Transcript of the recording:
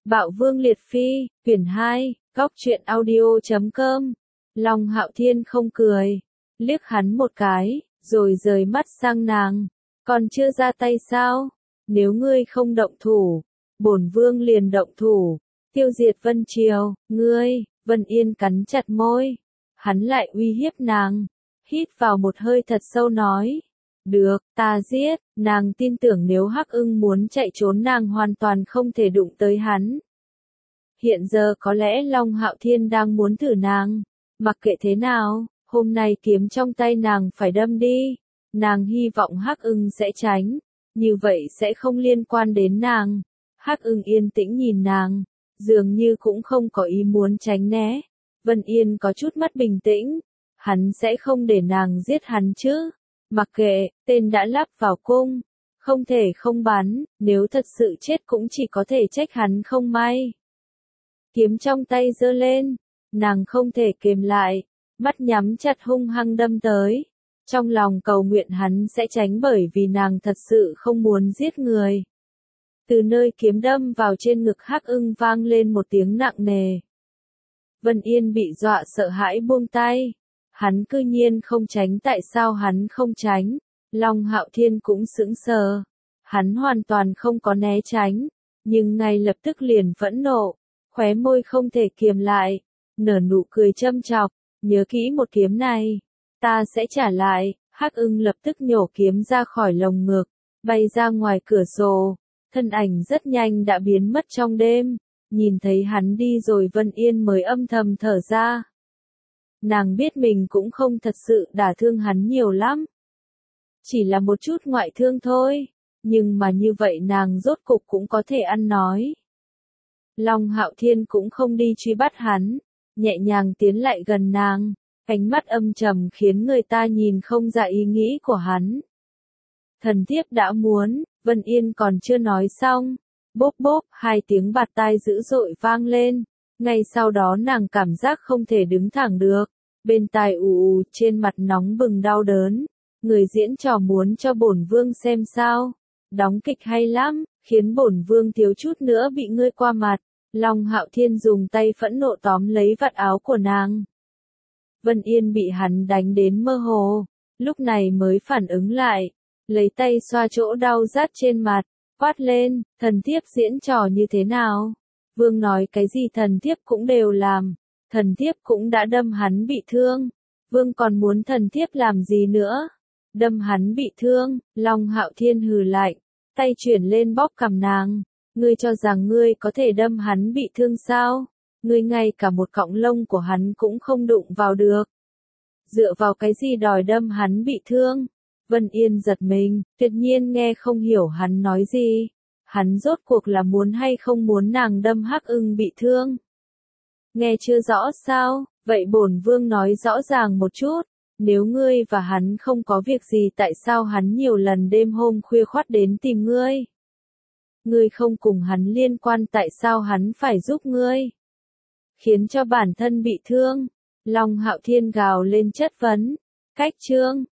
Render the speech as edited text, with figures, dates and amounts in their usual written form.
Bạo Vương Liệt Phi, quyển 2, góc truyện audio.com. Long Hạo Thiên không cười, liếc hắn một cái, rồi rời mắt sang nàng. Còn chưa ra tay sao? Nếu ngươi không động thủ, bổn vương liền động thủ, tiêu diệt Vân Triều, ngươi. Vân Yên cắn chặt môi. Hắn lại uy hiếp nàng, hít vào một hơi thật sâu nói. Được, ta giết. Nàng tin tưởng nếu Hắc Ưng muốn chạy trốn nàng hoàn toàn không thể đụng tới hắn. Hiện giờ có lẽ Long Hạo Thiên đang muốn thử nàng. Mặc kệ thế nào, hôm nay kiếm trong tay nàng phải đâm đi. Nàng hy vọng Hắc Ưng sẽ tránh, như vậy sẽ không liên quan đến nàng. Hắc Ưng yên tĩnh nhìn nàng, dường như cũng không có ý muốn tránh né. Vân Yên có chút mất bình tĩnh, hắn sẽ không để nàng giết hắn chứ. Mặc kệ, tên đã lắp vào cung, không thể không bắn, nếu thật sự chết cũng chỉ có thể trách hắn không may. Kiếm trong tay giơ lên, nàng không thể kềm lại, mắt nhắm chặt hung hăng đâm tới. Trong lòng cầu nguyện hắn sẽ tránh bởi vì nàng thật sự không muốn giết người. Từ nơi kiếm đâm vào trên ngực Hắc Ưng vang lên một tiếng nặng nề. Vân Yên bị dọa sợ hãi buông tay. Hắn cư nhiên không tránh, tại sao hắn không tránh? Long Hạo Thiên cũng sững sờ. Hắn hoàn toàn không có né tránh, nhưng ngay lập tức liền phẫn nộ, khóe môi không thể kiềm lại, nở nụ cười châm chọc, nhớ kỹ một kiếm này, ta sẽ trả lại. Hắc Ưng lập tức nhổ kiếm ra khỏi lồng ngực, bay ra ngoài cửa sổ, thân ảnh rất nhanh đã biến mất trong đêm. Nhìn thấy hắn đi rồi Vân Yên mới âm thầm thở ra. Nàng biết mình cũng không thật sự đả thương hắn nhiều lắm. Chỉ là một chút ngoại thương thôi, nhưng mà như vậy nàng rốt cục cũng có thể ăn nói. Long Hạo Thiên cũng không đi truy bắt hắn, nhẹ nhàng tiến lại gần nàng, ánh mắt âm trầm khiến người ta nhìn không ra ý nghĩ của hắn. Thần thiếp đã muốn. Vân Yên còn chưa nói xong, bốp bốp, hai tiếng bạt tai dữ dội vang lên. Ngay sau đó nàng cảm giác không thể đứng thẳng được, bên tai ù ù, trên mặt nóng bừng đau đớn. Người diễn trò muốn cho bổn vương xem sao? Đóng kịch hay lắm, khiến bổn vương thiếu chút nữa bị ngươi qua mặt. Long Hạo Thiên dùng tay phẫn nộ tóm lấy vạt áo của nàng. Vân Yên bị hắn đánh đến mơ hồ, lúc này mới phản ứng lại, lấy tay xoa chỗ đau rát trên mặt, quát lên, thần thiếp diễn trò như thế nào? Vương nói cái gì thần thiếp cũng đều làm, thần thiếp cũng đã đâm hắn bị thương, vương còn muốn thần thiếp làm gì nữa? Đâm hắn bị thương. Long Hạo Thiên hừ lạnh, tay chuyển lên bóp cằm nàng, ngươi cho rằng ngươi có thể đâm hắn bị thương sao? Ngươi ngay cả một cọng lông của hắn cũng không đụng vào được. Dựa vào cái gì đòi đâm hắn bị thương? Vân Yên giật mình, tuyệt nhiên nghe không hiểu hắn nói gì. Hắn rốt cuộc là muốn hay không muốn nàng đâm Hắc Ưng bị thương? Nghe chưa rõ sao? Vậy bổn vương nói rõ ràng một chút. Nếu ngươi và hắn không có việc gì, tại sao hắn nhiều lần đêm hôm khuya khoắt đến tìm ngươi? Ngươi không cùng hắn liên quan, tại sao hắn phải giúp ngươi? Khiến cho bản thân bị thương. Long Hạo Thiên gào lên chất vấn. Cách chương